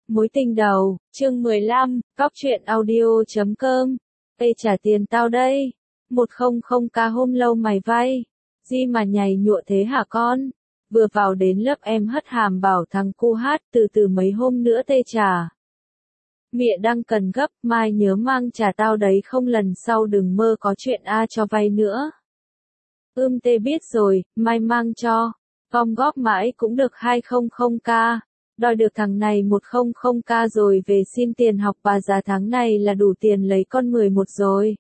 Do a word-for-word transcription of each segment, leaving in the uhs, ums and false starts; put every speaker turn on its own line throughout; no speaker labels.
Mối tình đầu, chương mười lăm, Cóc truyện audio chấm com. Ê trả tiền tao đây. một trăm k hôm lâu mày vay. Gì mà nhảy nhụa thế hả con? Vừa vào đến lớp em hất hàm bảo thằng cu hát từ từ mấy hôm nữa tê trả. Mẹ đang cần gấp, mai nhớ mang trả tao đấy không lần sau đừng mơ có chuyện A cho vay nữa. Ưm tê biết rồi, mai mang cho. Gom góp mãi cũng được hai trăm k. Đòi được thằng này một trăm k rồi về xin tiền học bà già tháng này là đủ tiền lấy con mười một rồi.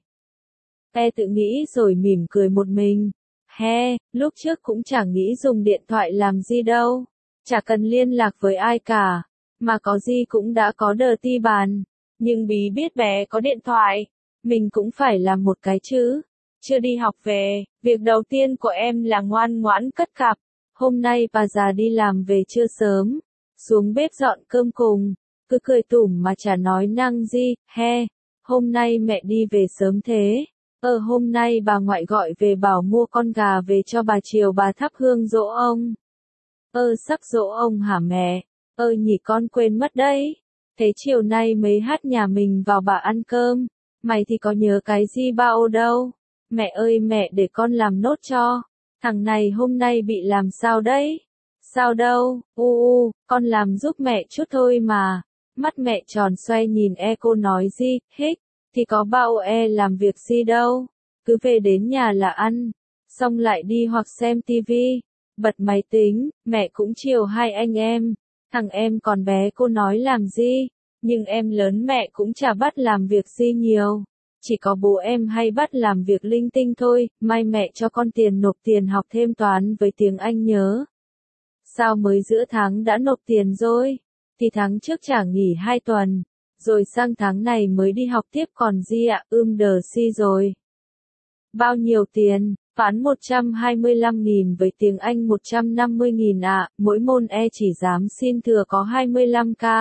E tự nghĩ rồi mỉm cười một mình. He, lúc trước cũng chẳng nghĩ dùng điện thoại làm gì đâu. Chả cần liên lạc với ai cả. Mà có gì cũng đã có đờ ti bàn. Nhưng bí biết bé có điện thoại. Mình cũng phải làm một cái chứ. Chưa đi học về, việc đầu tiên của em là ngoan ngoãn cất cặp. Hôm nay bà già đi làm về trưa sớm. Xuống bếp dọn cơm cùng, cứ cười tủm mà chả nói năng gì, he, hôm nay mẹ đi về sớm thế, ờ hôm nay bà ngoại gọi về bảo mua con gà về cho bà chiều bà thắp hương giỗ ông. Ơ sắp giỗ ông hả mẹ, ơ nhỉ con quên mất đấy, thế chiều nay mấy hát nhà mình vào bà ăn cơm, mày thì có nhớ cái gì bao đâu, mẹ ơi mẹ để con làm nốt cho, thằng này hôm nay bị làm sao đấy? Sao đâu, u u, con làm giúp mẹ chút thôi mà. Mắt mẹ tròn xoay nhìn e cô nói gì, hích, thì có bao e làm việc gì đâu. Cứ về đến nhà là ăn, xong lại đi hoặc xem tivi, bật máy tính, mẹ cũng chiều hai anh em. Thằng em còn bé cô nói làm gì, nhưng em lớn mẹ cũng chả bắt làm việc gì nhiều. Chỉ có bố em hay bắt làm việc linh tinh thôi, mai mẹ cho con tiền nộp tiền học thêm toán với tiếng Anh nhớ. Sao mới giữa tháng đã nộp tiền rồi? Thì tháng trước chả nghỉ hai tuần, rồi sang tháng này mới đi học tiếp còn gì ạ, ưm đờ si rồi. Bao nhiêu tiền? Toán một trăm hai mươi lăm nghìn với tiếng Anh một trăm năm mươi nghìn ạ, mỗi môn e chỉ dám xin thừa có hai mươi lăm k.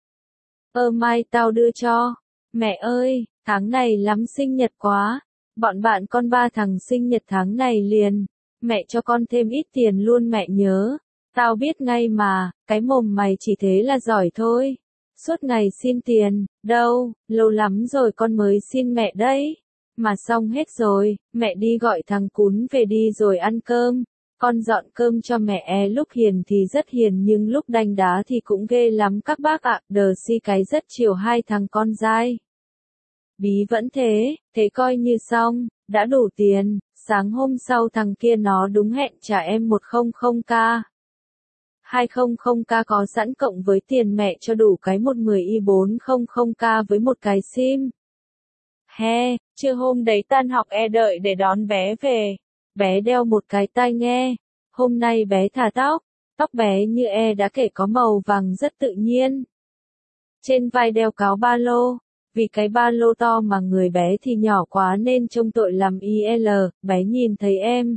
Ơ mai tao đưa cho. Mẹ ơi, tháng này lắm sinh nhật quá. Bọn bạn con ba thằng sinh nhật tháng này liền. Mẹ cho con thêm ít tiền luôn mẹ nhớ. Tao biết ngay mà, cái mồm mày chỉ thế là giỏi thôi. Suốt ngày xin tiền, đâu, lâu lắm rồi con mới xin mẹ đấy. Mà xong hết rồi, mẹ đi gọi thằng Cún về đi rồi ăn cơm. Con dọn cơm cho mẹ e lúc hiền thì rất hiền nhưng lúc đánh đá thì cũng ghê lắm các bác ạ, đờ si cái rất chiều hai thằng con dai. Bí vẫn thế, thế coi như xong, đã đủ tiền, sáng hôm sau thằng kia nó đúng hẹn trả em một trăm k. hai trăm k có sẵn cộng với tiền mẹ cho đủ cái một mười i bốn trăm k với một cái sim. He, trưa hôm đấy tan học e đợi để đón bé về. Bé đeo một cái tai nghe. Hôm nay bé thả tóc. Tóc bé như e đã kể có màu vàng rất tự nhiên. Trên vai đeo cáo ba lô. Vì cái ba lô to mà người bé thì nhỏ quá nên trông tội làm i lờ. Bé nhìn thấy em.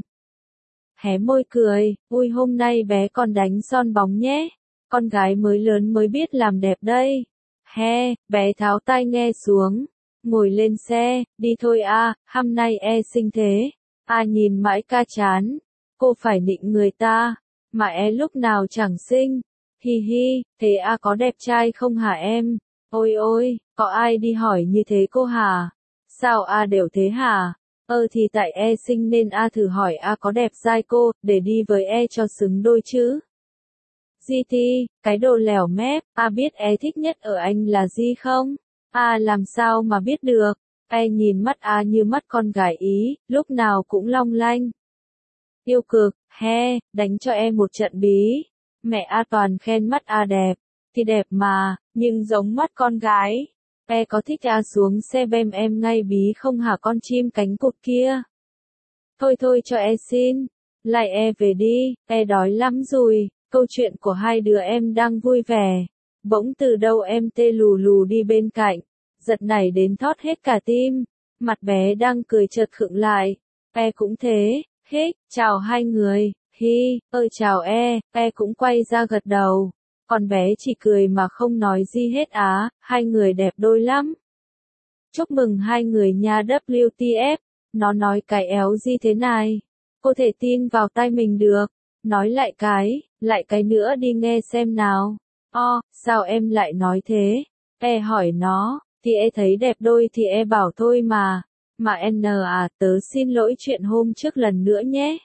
Hé môi cười, ui hôm nay bé còn đánh son bóng nhé, con gái mới lớn mới biết làm đẹp đây. He, bé tháo tai nghe xuống, ngồi lên xe, đi thôi a, hôm nay e xinh thế. A nhìn mãi ca chán, cô phải nịnh người ta, mà e lúc nào chẳng xinh. Hi hi, thế A có đẹp trai không hả em? Ôi ôi, có ai đi hỏi như thế cô hả? Sao A đều thế hả? Ơ thì tại e xinh nên A thử hỏi A có đẹp dai cô, để đi với e cho xứng đôi chứ. giê tê, cái đồ lẻo mép, A biết e thích nhất ở anh là gì không? A làm sao mà biết được, e nhìn mắt A như mắt con gái Ý, lúc nào cũng long lanh. Yêu cực, he, đánh cho em một trận bí. Mẹ A toàn khen mắt A đẹp, thì đẹp mà, nhưng giống mắt con gái. E có thích A xuống xe bem em ngay bí không hả con chim cánh cụt kia? Thôi thôi cho e xin. Lại e về đi, e đói lắm rồi. Câu chuyện của hai đứa em đang vui vẻ. Bỗng từ đâu em tê lù lù đi bên cạnh. Giật nảy đến thót hết cả tim. Mặt bé đang cười chợt khựng lại. E cũng thế, hích, chào hai người, hi, ơi chào e, e cũng quay ra gật đầu. Còn bé chỉ cười mà không nói gì hết á, hai người đẹp đôi lắm. Chúc mừng hai người nha vê kép ép, nó nói cái éo gì thế này? Cô thể tin vào tai mình được, nói lại cái, lại cái nữa đi nghe xem nào. O, sao em lại nói thế? E hỏi nó, thì e thấy đẹp đôi thì e bảo thôi mà. Mà N à, tớ xin lỗi chuyện hôm trước lần nữa nhé.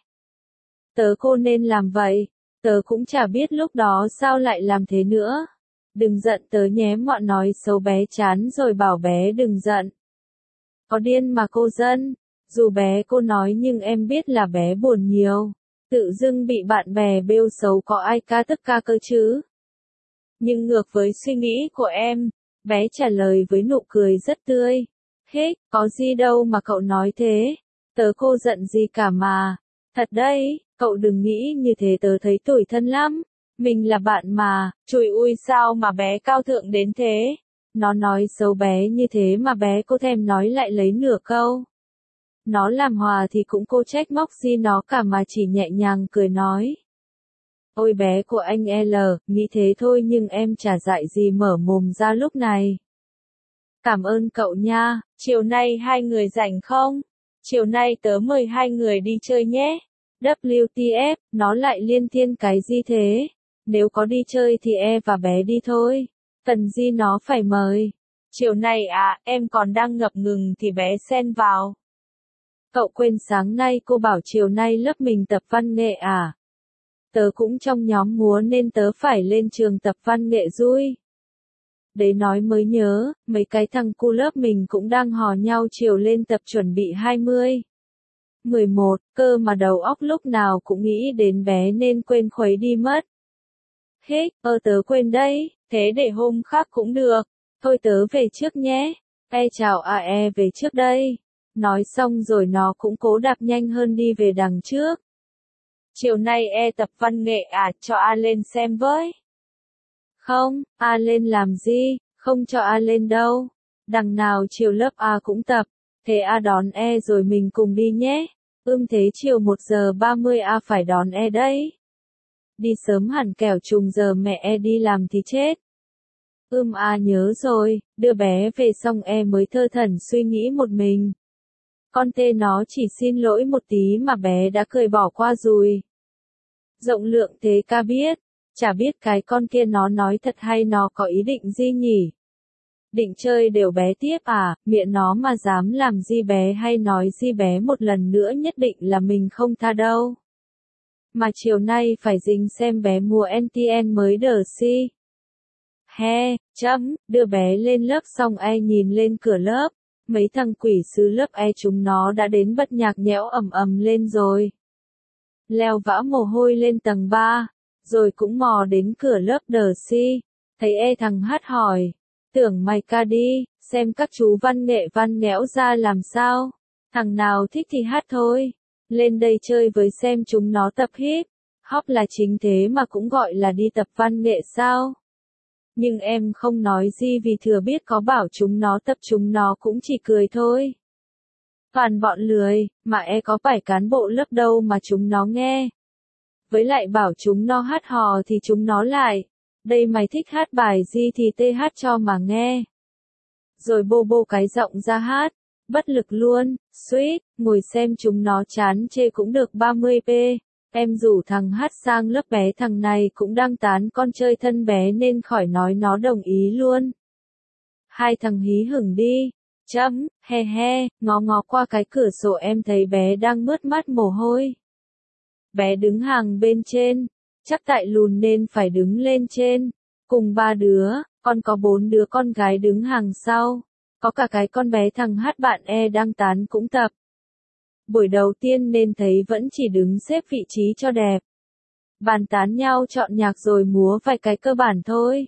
Tớ cô nên làm vậy. Tớ cũng chả biết lúc đó sao lại làm thế nữa. Đừng giận tớ nhé, mọi nói xấu bé chán rồi bảo bé đừng giận. Có điên mà cô dân. Dù bé cô nói nhưng em biết là bé buồn nhiều. Tự dưng bị bạn bè bêu xấu có ai ca tức ca cơ chứ. Nhưng ngược với suy nghĩ của em, bé trả lời với nụ cười rất tươi. Hết, có gì đâu mà cậu nói thế. Tớ cô giận gì cả mà. Thật đấy, cậu đừng nghĩ như thế, tớ thấy tủi thân lắm. Mình là bạn mà, chùi ui sao mà bé cao thượng đến thế. Nó nói xấu bé như thế mà bé cô thèm nói lại lấy nửa câu. Nó làm hòa thì cũng cô trách móc gì nó cả mà chỉ nhẹ nhàng cười nói. Ôi bé của anh L, nghĩ thế thôi nhưng em chả dại gì mở mồm ra lúc này. Cảm ơn cậu nha, chiều nay hai người rảnh không? Chiều nay tớ mời hai người đi chơi nhé. W T F, nó lại liên thiên cái gì thế? Nếu có đi chơi thì e và bé đi thôi. Cần gì nó phải mời. Chiều nay à, em còn đang ngập ngừng thì bé xen vào. Cậu quên sáng nay cô bảo chiều nay lớp mình tập văn nghệ à? Tớ cũng trong nhóm múa nên tớ phải lên trường tập văn nghệ vui. Đấy nói mới nhớ, mấy cái thằng cu lớp mình cũng đang hò nhau chiều lên tập chuẩn bị hai mươi. mười một, cơ mà đầu óc lúc nào cũng nghĩ đến bé nên quên khuấy đi mất. Hết, ơ tớ quên đấy, thế để hôm khác cũng được. Thôi tớ về trước nhé. E chào a e về trước đây. Nói xong rồi nó cũng cố đạp nhanh hơn đi về đằng trước. Chiều nay e tập văn nghệ à, cho A lên xem với. Không, A lên làm gì, không cho A lên đâu. Đằng nào chiều lớp A cũng tập, thế A đón E rồi mình cùng đi nhé. Ưm thế chiều một giờ ba mươi A phải đón E đấy. Đi sớm hẳn kẻo trùng giờ mẹ E đi làm thì chết. Ưm A nhớ rồi, đưa bé về xong E mới thơ thẩn suy nghĩ một mình. Con tê nó chỉ xin lỗi một tí mà bé đã cười bỏ qua rồi. Rộng lượng thế ca biết, chả biết cái con kia nó nói thật hay nó có ý định gì nhỉ? Định chơi đều bé tiếp à, miệng nó mà dám làm gì bé hay nói gì bé một lần nữa nhất định là mình không tha đâu. Mà chiều nay phải dính xem bé mua en tê en mới đờ si. He, chấm, đưa bé lên lớp xong E nhìn lên cửa lớp, mấy thằng quỷ sứ lớp E chúng nó đã đến bật nhạc nhẽo ầm ầm lên rồi. Leo vã mồ hôi lên tầng ba, rồi cũng mò đến cửa lớp đờ si, thấy E thằng hát hỏi, tưởng mày ca đi, xem các chú văn nghệ văn nghẽo ra làm sao, thằng nào thích thì hát thôi, lên đây chơi với xem chúng nó tập hip, hop là chính thế mà cũng gọi là đi tập văn nghệ sao. Nhưng em không nói gì vì thừa biết có bảo chúng nó tập chúng nó cũng chỉ cười thôi. Toàn bọn lười, mà E có phải cán bộ lớp đâu mà chúng nó nghe. Với lại bảo chúng nó hát hò thì chúng nó lại. Đây mày thích hát bài gì thì tê hát cho mà nghe. Rồi bô bô cái giọng ra hát. Bất lực luôn, sweet, ngồi xem chúng nó chán chê cũng được ba mươi p. Em rủ thằng hát sang lớp bé, thằng này cũng đang tán con chơi thân bé nên khỏi nói nó đồng ý luôn. Hai thằng hí hửng đi. Chấm, he he, ngó ngó qua cái cửa sổ em thấy bé đang mướt mắt mồ hôi. Bé đứng hàng bên trên, chắc tại lùn nên phải đứng lên trên. Cùng ba đứa, con có bốn đứa con gái đứng hàng sau. Có cả cái con bé thằng hát bạn E đang tán cũng tập. Buổi đầu tiên nên thấy vẫn chỉ đứng xếp vị trí cho đẹp. Bàn tán nhau chọn nhạc rồi múa vài cái cơ bản thôi.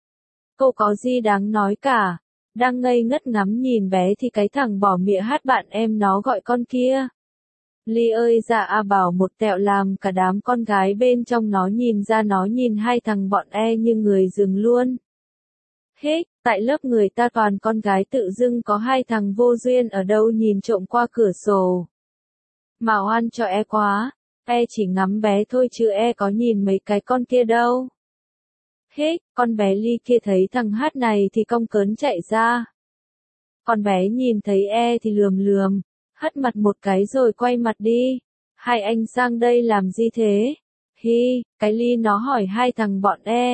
Cô có gì đáng nói cả. Đang ngây ngất ngắm nhìn bé thì cái thằng bỏ mịa hát bạn em nó gọi con kia. Ly ơi dạ a bảo một tẹo làm cả đám con gái bên trong nó nhìn ra nó nhìn hai thằng bọn E như người dừng luôn. Hết, tại lớp người ta toàn con gái tự dưng có hai thằng vô duyên ở đâu nhìn trộm qua cửa sổ. Mà oan cho E quá, E chỉ ngắm bé thôi chứ E có nhìn mấy cái con kia đâu. Hết, con bé Ly kia thấy thằng hát này thì cong cớn chạy ra. Con bé nhìn thấy E thì lườm lườm, hất mặt một cái rồi quay mặt đi. Hai anh sang đây làm gì thế? Hi, cái Ly nó hỏi hai thằng bọn E.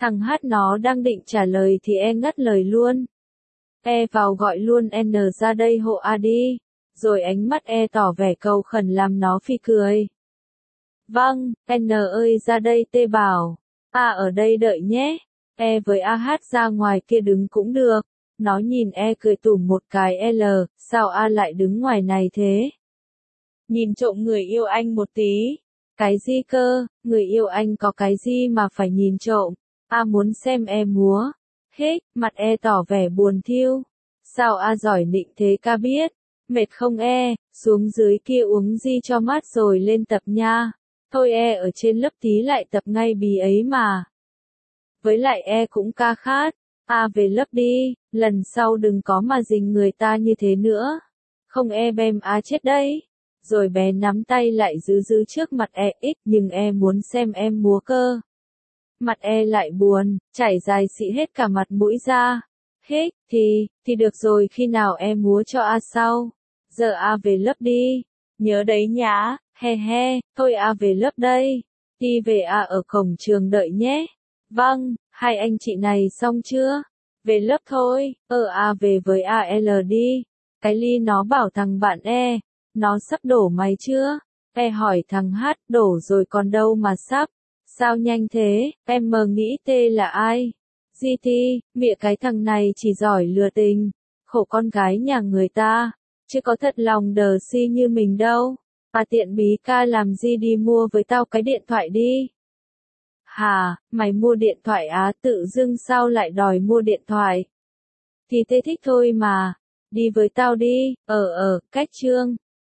Thằng hát nó đang định trả lời thì E ngắt lời luôn. E vào gọi luôn N ra đây hộ A đi. Rồi ánh mắt E tỏ vẻ cầu khẩn làm nó phì cười. Vâng, N ơi ra đây tê bảo. A ở đây đợi nhé. E với A hát ra ngoài kia đứng cũng được. Nó nhìn E cười tủm một cái L, sao A lại đứng ngoài này thế? Nhìn trộm người yêu anh một tí. Cái gì cơ, người yêu anh có cái gì mà phải nhìn trộm? A muốn xem E múa. Hết, mặt E tỏ vẻ buồn thiêu. Sao A giỏi nịnh thế ca biết? Mệt không E, xuống dưới kia uống gì cho mát rồi lên tập nha. Thôi E ở trên lớp tí lại tập ngay bí ấy mà. Với lại E cũng ca khát. A về lớp đi, lần sau đừng có mà dình người ta như thế nữa. Không E bem A chết đấy. Rồi bé nắm tay lại giữ giữ trước mặt E ít nhưng E muốn xem em múa cơ. Mặt E lại buồn, chảy dài xị hết cả mặt mũi ra. Hết, thì, thì được rồi khi nào E múa cho A sau. Giờ A về lớp đi. Nhớ đấy nhá, he he, thôi A về lớp đây. Đi về A ở cổng trường đợi nhé. Vâng, hai anh chị này xong chưa? Về lớp thôi, ờ A về với A L đi. Cái ly nó bảo thằng bạn E, nó sắp đổ mày chưa? E hỏi thằng Hát, đổ rồi còn đâu mà sắp. Sao nhanh thế, em mờ nghĩ T là ai? giê tê, mịa cái thằng này chỉ giỏi lừa tình. Khổ con gái nhà người ta, chứ có thật lòng đờ si như mình đâu. À tiện bí ca làm gì đi mua với tao cái điện thoại đi. Hà, mày mua điện thoại á tự dưng sao lại đòi mua điện thoại? Thì tê thích thôi mà. Đi với tao đi, ờ ờ, cách trương.